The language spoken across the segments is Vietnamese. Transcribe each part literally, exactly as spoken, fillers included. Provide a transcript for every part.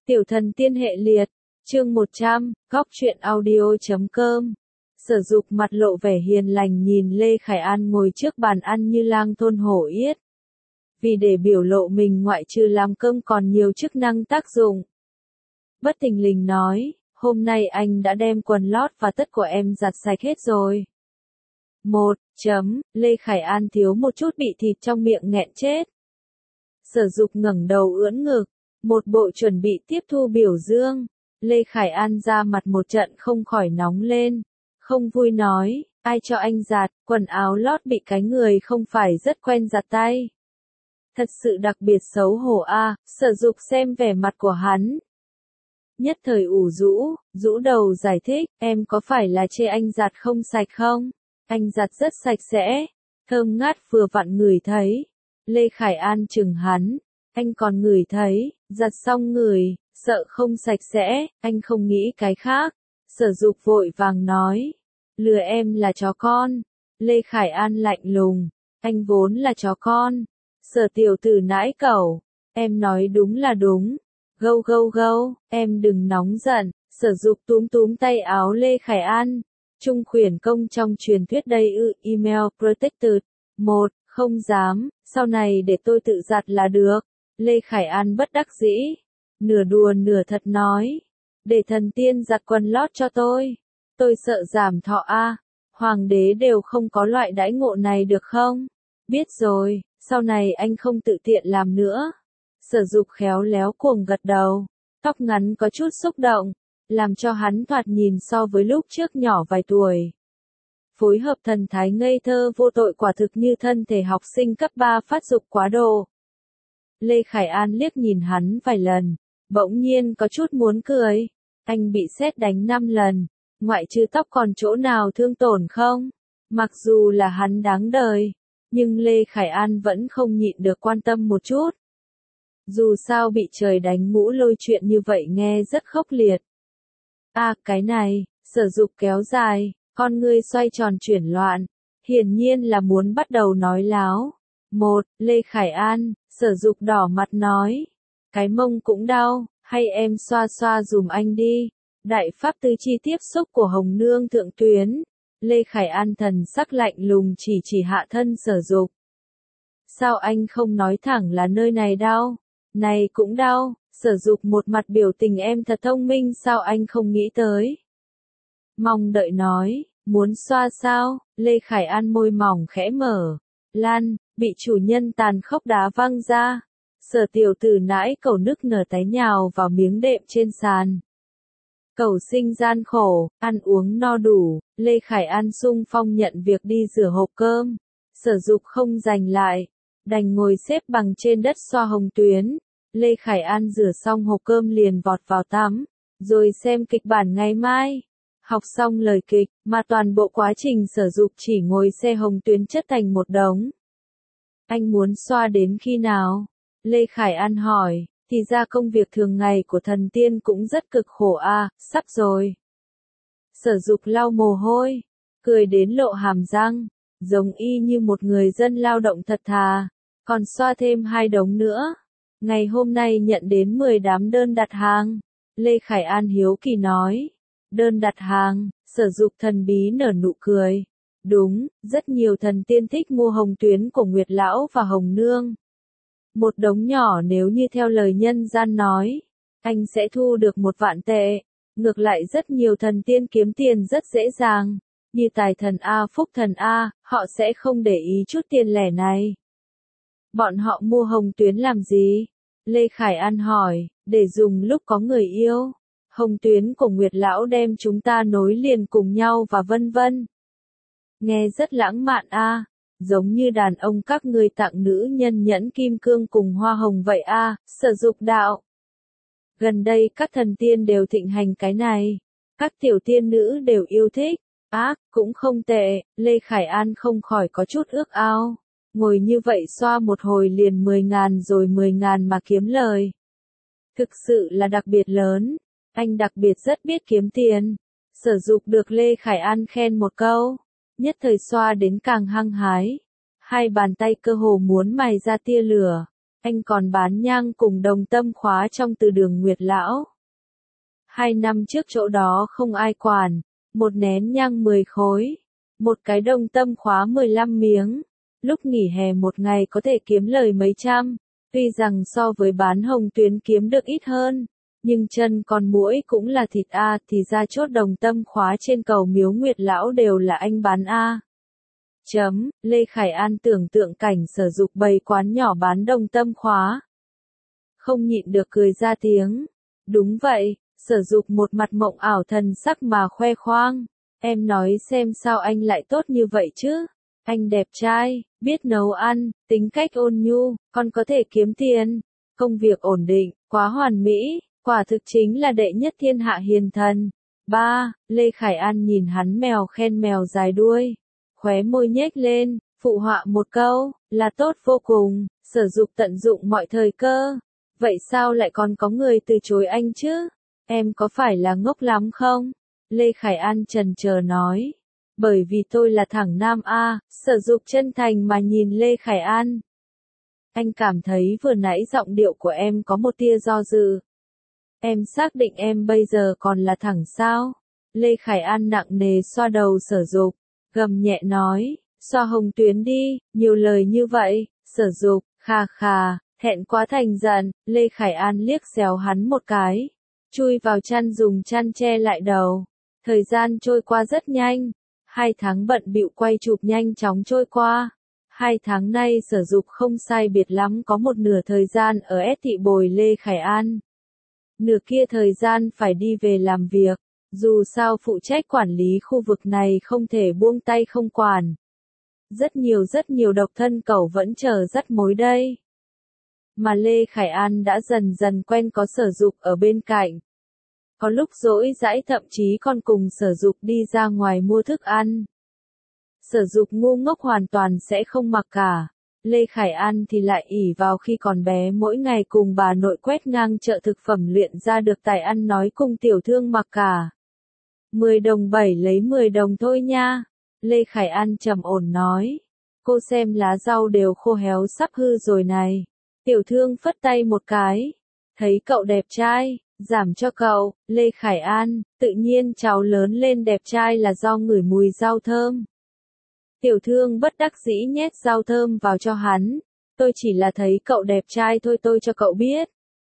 Tiểu thần tiên hệ liệt, chương một trăm, góc truyện audio.com. Sở Dục mặt lộ vẻ hiền lành nhìn Lê Khải An ngồi trước bàn ăn như lang thôn hổ yết. Vì để biểu lộ mình ngoại trừ làm cơm còn nhiều chức năng tác dụng. Bất thình lình nói, hôm nay anh đã đem quần lót và tất của em giặt sạch hết rồi. Một, chấm, Lê Khải An thiếu một chút bị thịt trong miệng nghẹn chết. Sở Dục ngẩng đầu ưỡn ngực, một bộ chuẩn bị tiếp thu biểu dương. Lê Khải An ra mặt một trận không khỏi nóng lên. Không vui nói, ai cho anh giặt, quần áo lót bị cái người không phải rất quen giặt tay. Thật sự đặc biệt xấu hổ a. À, Sở Dục xem vẻ mặt của hắn. Nhất thời ủ rũ, rũ đầu giải thích, em có phải là chê anh giặt không sạch không? Anh giặt rất sạch sẽ, thơm ngát vừa vặn ngửi thấy. Lê Khải An chừng hắn, anh còn ngửi thấy, giặt xong ngửi, sợ không sạch sẽ, anh không nghĩ cái khác. Sở Dục vội vàng nói, lừa em là chó con. Lê Khải An lạnh lùng, anh vốn là chó con. Sở tiểu tử nãi cẩu, em nói đúng là đúng. Gâu gâu gâu, em đừng nóng giận. Sở Dục túm túm tay áo Lê Khải An. Trung khuyển công trong truyền thuyết đây ư, email protected. Một, không dám, sau này để tôi tự giặt là được. Lê Khải An bất đắc dĩ, nửa đùa nửa thật nói, để thần tiên giặt quần lót cho tôi. Tôi sợ giảm thọ a, hoàng đế đều không có loại đãi ngộ này được không? Biết rồi, sau này anh không tự tiện làm nữa. Sở Dục khéo léo cuồng gật đầu, tóc ngắn có chút xúc động, làm cho hắn thoạt nhìn so với lúc trước nhỏ vài tuổi. Phối hợp thần thái ngây thơ vô tội quả thực như thân thể học sinh cấp ba phát dục quá độ. Lê Khải An liếc nhìn hắn vài lần, bỗng nhiên có chút muốn cười. Anh bị sét đánh năm lần, ngoại trừ tóc còn chỗ nào thương tổn không? Mặc dù là hắn đáng đời, nhưng Lê Khải An vẫn không nhịn được quan tâm một chút. Dù sao bị trời đánh mũ lôi chuyện như vậy nghe rất khốc liệt. À, cái này, Sở Dục kéo dài, con ngươi xoay tròn chuyển loạn, hiển nhiên là muốn bắt đầu nói láo. Một, Lê Khải An, Sở Dục đỏ mặt nói, cái mông cũng đau, hay em xoa xoa dùm anh đi. Đại pháp tư chi tiếp xúc của Hồng Nương thượng tuyến. Lê Khải An thần sắc lạnh lùng chỉ chỉ hạ thân Sở Dục. Sao anh không nói thẳng là nơi này đau? Này cũng đau. Sở Dục một mặt biểu tình em thật thông minh, sao anh không nghĩ tới? Mong đợi nói, muốn xoa sao? Lê Khải An môi mỏng khẽ mở. Lan, bị chủ nhân tàn khốc đá văng ra. Sở tiểu tử nãi cẩu nức nở tái nhào vào miếng đệm trên sàn. Cẩu sinh gian khổ, ăn uống no đủ, Lê Khải An sung phong nhận việc đi rửa hộp cơm. Sở Dục không giành lại, đành ngồi xếp bằng trên đất xoa hồng tuyến. Lê Khải An rửa xong hộp cơm liền vọt vào tắm, rồi xem kịch bản ngày mai. Học xong lời kịch, mà toàn bộ quá trình Sở Dục chỉ ngồi xe hồng tuyến chất thành một đống. Anh muốn xoa đến khi nào? Lê Khải An hỏi, thì ra công việc thường ngày của thần tiên cũng rất cực khổ a, sắp rồi. Sở Dục lau mồ hôi, cười đến lộ hàm răng, giống y như một người dân lao động thật thà, còn xoa thêm hai đống nữa. Ngày hôm nay nhận đến mười đám đơn đặt hàng. Lê Khải An hiếu kỳ nói, đơn đặt hàng. Sở Dục thần bí nở nụ cười. Đúng, rất nhiều thần tiên thích mua hồng tuyến của Nguyệt Lão và Hồng Nương. Một đống nhỏ nếu như theo lời nhân gian nói, anh sẽ thu được một vạn tệ. Ngược lại rất nhiều thần tiên kiếm tiền rất dễ dàng, như Tài thần A, Phúc thần A, họ sẽ không để ý chút tiền lẻ này. Bọn họ mua hồng tuyến làm gì? Lê Khải An hỏi, để dùng lúc có người yêu. Hồng tuyến của Nguyệt Lão đem chúng ta nối liền cùng nhau và vân vân. Nghe rất lãng mạn a, à, giống như đàn ông các ngươi tặng nữ nhân nhẫn kim cương cùng hoa hồng vậy a. À, Sở Dục đạo. Gần đây các thần tiên đều thịnh hành cái này, các tiểu tiên nữ đều yêu thích. Ác, à, cũng không tệ. Lê Khải An không khỏi có chút ước ao. Ngồi như vậy xoa một hồi liền mười ngàn rồi mười ngàn mà kiếm lời. Thực sự là đặc biệt lớn. Anh đặc biệt rất biết kiếm tiền. Sở Dục được Lê Khải An khen một câu, nhất thời xoa đến càng hăng hái. Hai bàn tay cơ hồ muốn mài ra tia lửa. Anh còn bán nhang cùng đồng tâm khóa trong từ đường Nguyệt Lão. Hai năm trước chỗ đó không ai quản, một nén nhang mười khối, một cái đồng tâm khóa mười lăm miếng. Lúc nghỉ hè một ngày có thể kiếm lời mấy trăm, tuy rằng so với bán hồng tuyến kiếm được ít hơn, nhưng chân con muỗi cũng là thịt a, thì ra chốt đồng tâm khóa trên cầu Miếu Nguyệt Lão đều là anh bán a. Chấm, Lê Khải An tưởng tượng cảnh Sở Dục bày quán nhỏ bán đồng tâm khóa. Không nhịn được cười ra tiếng. Đúng vậy, Sở Dục một mặt mộng ảo thần sắc mà khoe khoang. Em nói xem sao anh lại tốt như vậy chứ? Anh đẹp trai, biết nấu ăn, tính cách ôn nhu, còn có thể kiếm tiền, công việc ổn định, quá hoàn mỹ, quả thực chính là đệ nhất thiên hạ hiền thần. Ba, Lê Khải An nhìn hắn mèo khen mèo dài đuôi, khóe môi nhếch lên, phụ họa một câu, là tốt vô cùng, Sở Dục tận dụng mọi thời cơ. Vậy sao lại còn có người từ chối anh chứ? Em có phải là ngốc lắm không? Lê Khải An chần chờ nói. Bởi vì tôi là thẳng nam a, Sở Dục chân thành mà nhìn Lê Khải An. Anh cảm thấy vừa nãy giọng điệu của em có một tia do dự. Em xác định em bây giờ còn là thẳng sao? Lê Khải An nặng nề xoa đầu Sở Dục, gầm nhẹ nói, xoa hồng tuyến đi, nhiều lời như vậy. Sở Dục, khà khà, thẹn quá thành giận, Lê Khải An liếc xéo hắn một cái, chui vào chăn dùng chăn che lại đầu. Thời gian trôi qua rất nhanh. Hai tháng bận bịu quay chụp nhanh chóng trôi qua. Hai tháng nay Sở Dục không sai biệt lắm có một nửa thời gian ở S thị bồi Lê Khải An. Nửa kia thời gian phải đi về làm việc, dù sao phụ trách quản lý khu vực này không thể buông tay không quản. Rất nhiều rất nhiều độc thân cẩu vẫn chờ dắt mối đây. Mà Lê Khải An đã dần dần quen có Sở Dục ở bên cạnh. Có lúc rỗi rãi thậm chí còn cùng Sở Dục đi ra ngoài mua thức ăn. Sở Dục ngu ngốc hoàn toàn sẽ không mặc cả. Lê Khải An thì lại ỷ vào khi còn bé mỗi ngày cùng bà nội quét ngang chợ thực phẩm luyện ra được tài ăn nói cùng tiểu thương mặc cả. mười đồng bảy lấy mười đồng thôi nha. Lê Khải An trầm ổn nói. Cô xem lá rau đều khô héo sắp hư rồi này. Tiểu thương phất tay một cái. Thấy cậu đẹp trai, giảm cho cậu. Lê Khải An, tự nhiên cháu lớn lên đẹp trai là do ngửi mùi rau thơm. Tiểu thương bất đắc dĩ nhét rau thơm vào cho hắn. Tôi chỉ là thấy cậu đẹp trai thôi, tôi cho cậu biết.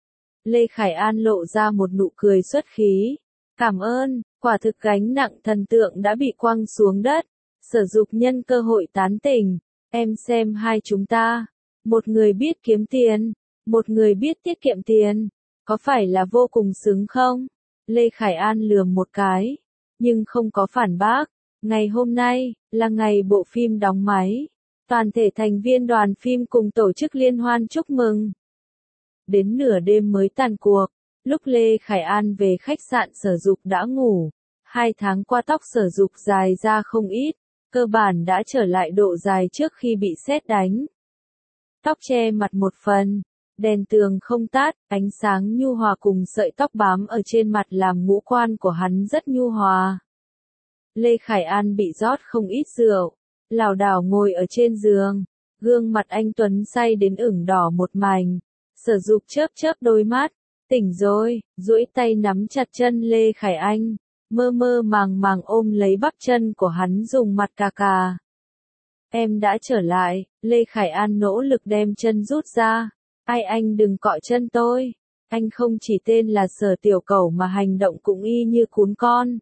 Lê Khải An lộ ra một nụ cười xuất khí. Cảm ơn, quả thực gánh nặng thần tượng đã bị quăng xuống đất. Sở Dục nhân cơ hội tán tỉnh. Em xem hai chúng ta. Một người biết kiếm tiền, một người biết tiết kiệm tiền. Có phải là vô cùng xứng không? Lê Khải An lườm một cái, nhưng không có phản bác. Ngày hôm nay, là ngày bộ phim đóng máy. Toàn thể thành viên đoàn phim cùng tổ chức liên hoan chúc mừng. Đến nửa đêm mới tàn cuộc, lúc Lê Khải An về khách sạn Sở Dục đã ngủ. Hai tháng qua tóc Sở Dục dài ra không ít, cơ bản đã trở lại độ dài trước khi bị sét đánh. Tóc che mặt một phần, đèn tường không tắt, ánh sáng nhu hòa cùng sợi tóc bám ở trên mặt làm ngũ quan của hắn rất nhu hòa. Lê Khải An bị rót không ít rượu, lảo đảo ngồi ở trên giường, gương mặt anh tuấn say đến ửng đỏ một mảnh. Sở Dục chớp chớp đôi mắt, tỉnh rồi, duỗi tay nắm chặt chân Lê Khải An, mơ mơ màng màng ôm lấy bắp chân của hắn dùng mặt cà cà. Em đã trở lại. Lê Khải An nỗ lực đem chân rút ra. Ai anh đừng cọ chân tôi. Anh không chỉ tên là Sở Tiểu Cẩu mà hành động cũng y như cún con.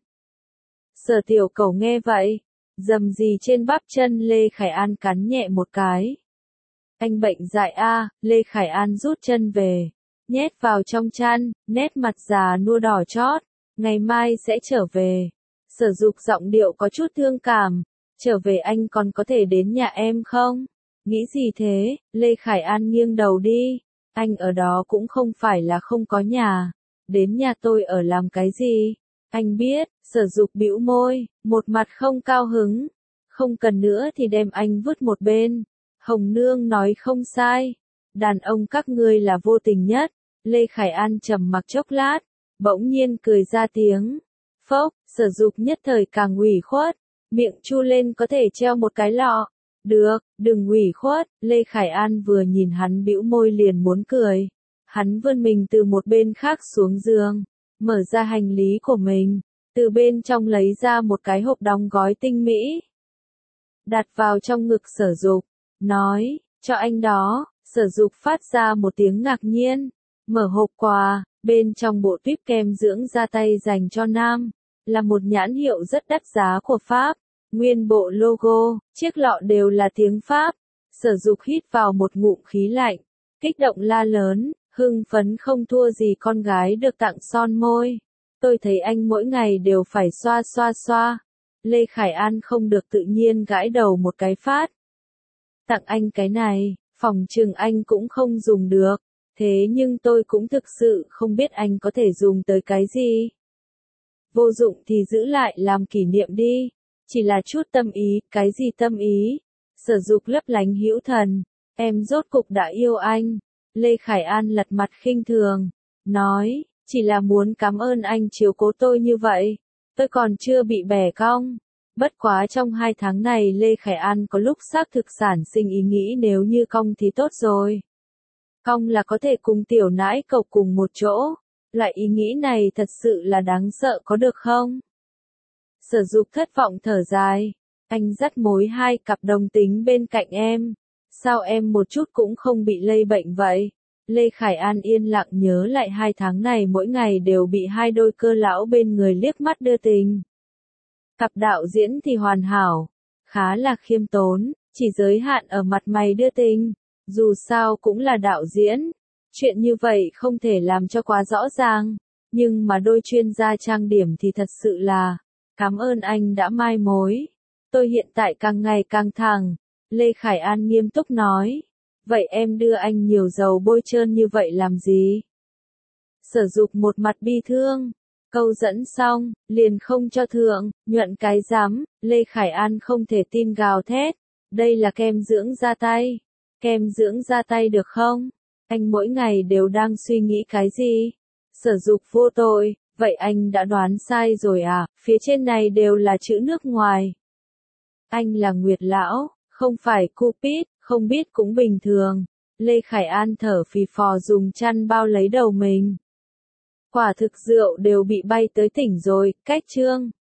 Sở Tiểu Cẩu nghe vậy, dầm gì trên bắp chân Lê Khải An cắn nhẹ một cái. Anh bệnh dại a. Lê Khải An rút chân về, nhét vào trong chăn, nét mặt già nua đỏ chót. Ngày mai sẽ trở về. Sở Dục giọng điệu có chút thương cảm. Trở về anh còn có thể đến nhà em không? Nghĩ gì thế? Lê Khải An nghiêng đầu đi. Anh ở đó cũng không phải là không có nhà. Đến nhà tôi ở làm cái gì? Anh biết. Sở Dục bĩu môi, một mặt không cao hứng. Không cần nữa thì đem anh vứt một bên. Hồng Nương nói không sai. Đàn ông các ngươi là vô tình nhất. Lê Khải An trầm mặc chốc lát, bỗng nhiên cười ra tiếng. Phốc. Sở Dục nhất thời càng ủy khuất, miệng chu lên có thể treo một cái lọ. Được, đừng ủy khuất, Lê Khải An vừa nhìn hắn bĩu môi liền muốn cười. Hắn vươn mình từ một bên khác xuống giường, mở ra hành lý của mình, từ bên trong lấy ra một cái hộp đóng gói tinh mỹ. Đặt vào trong ngực Sở Dục, nói, cho anh đó, Sở Dục phát ra một tiếng ngạc nhiên, mở hộp quà, bên trong bộ tuýp kem dưỡng da tay dành cho nam, là một nhãn hiệu rất đắt giá của Pháp, nguyên bộ logo, chiếc lọ đều là tiếng Pháp. Sở Dục hít vào một ngụm khí lạnh, kích động la lớn, hưng phấn không thua gì con gái được tặng son môi. Tôi thấy anh mỗi ngày đều phải xoa xoa xoa. Lê Khải An không được tự nhiên gãi đầu một cái phát. Tặng anh cái này, phòng chừng anh cũng không dùng được. Thế nhưng tôi cũng thực sự không biết anh có thể dùng tới cái gì. Vô dụng thì giữ lại làm kỷ niệm đi. Chỉ là chút tâm ý, cái gì tâm ý? Sở Dục lấp lánh hữu thần. Em rốt cục đã yêu anh. Lê Khải An lật mặt khinh thường. Nói, chỉ là muốn cảm ơn anh chiếu cố tôi như vậy. Tôi còn chưa bị bẻ cong. Bất quá trong hai tháng này Lê Khải An có lúc xác thực sản sinh ý nghĩ nếu như cong thì tốt rồi. Cong là có thể cùng tiểu nãi cầu cùng một chỗ. Loại ý nghĩ này thật sự là đáng sợ có được không? Sở Dục thất vọng thở dài. Anh dắt mối hai cặp đồng tính bên cạnh em. Sao em một chút cũng không bị lây bệnh vậy? Lê Khải An yên lặng nhớ lại hai tháng này mỗi ngày đều bị hai đôi cơ lão bên người liếc mắt đưa tình. Cặp đạo diễn thì hoàn hảo, khá là khiêm tốn, chỉ giới hạn ở mặt mày đưa tình. Dù sao cũng là đạo diễn, chuyện như vậy không thể làm cho quá rõ ràng. Nhưng mà đôi chuyên gia trang điểm thì thật sự là, cảm ơn anh đã mai mối. Tôi hiện tại càng ngày càng thẳng. Lê Khải An nghiêm túc nói. Vậy em đưa anh nhiều dầu bôi trơn như vậy làm gì? Sở Dục một mặt bi thương. Câu dẫn xong, liền không cho thượng, nhuận cái rắm. Lê Khải An không thể tin gào thét. Đây là kem dưỡng da tay. Kem dưỡng da tay được không? Anh mỗi ngày đều đang suy nghĩ cái gì? Sở Dục vô tội. Vậy anh đã đoán sai rồi à? Phía trên này đều là chữ nước ngoài. Anh là Nguyệt Lão, không phải Cupid, không biết cũng bình thường. Lê Khải An thở phì phò dùng chăn bao lấy đầu mình. Quả thực rượu đều bị bay tới tỉnh rồi, cách chương.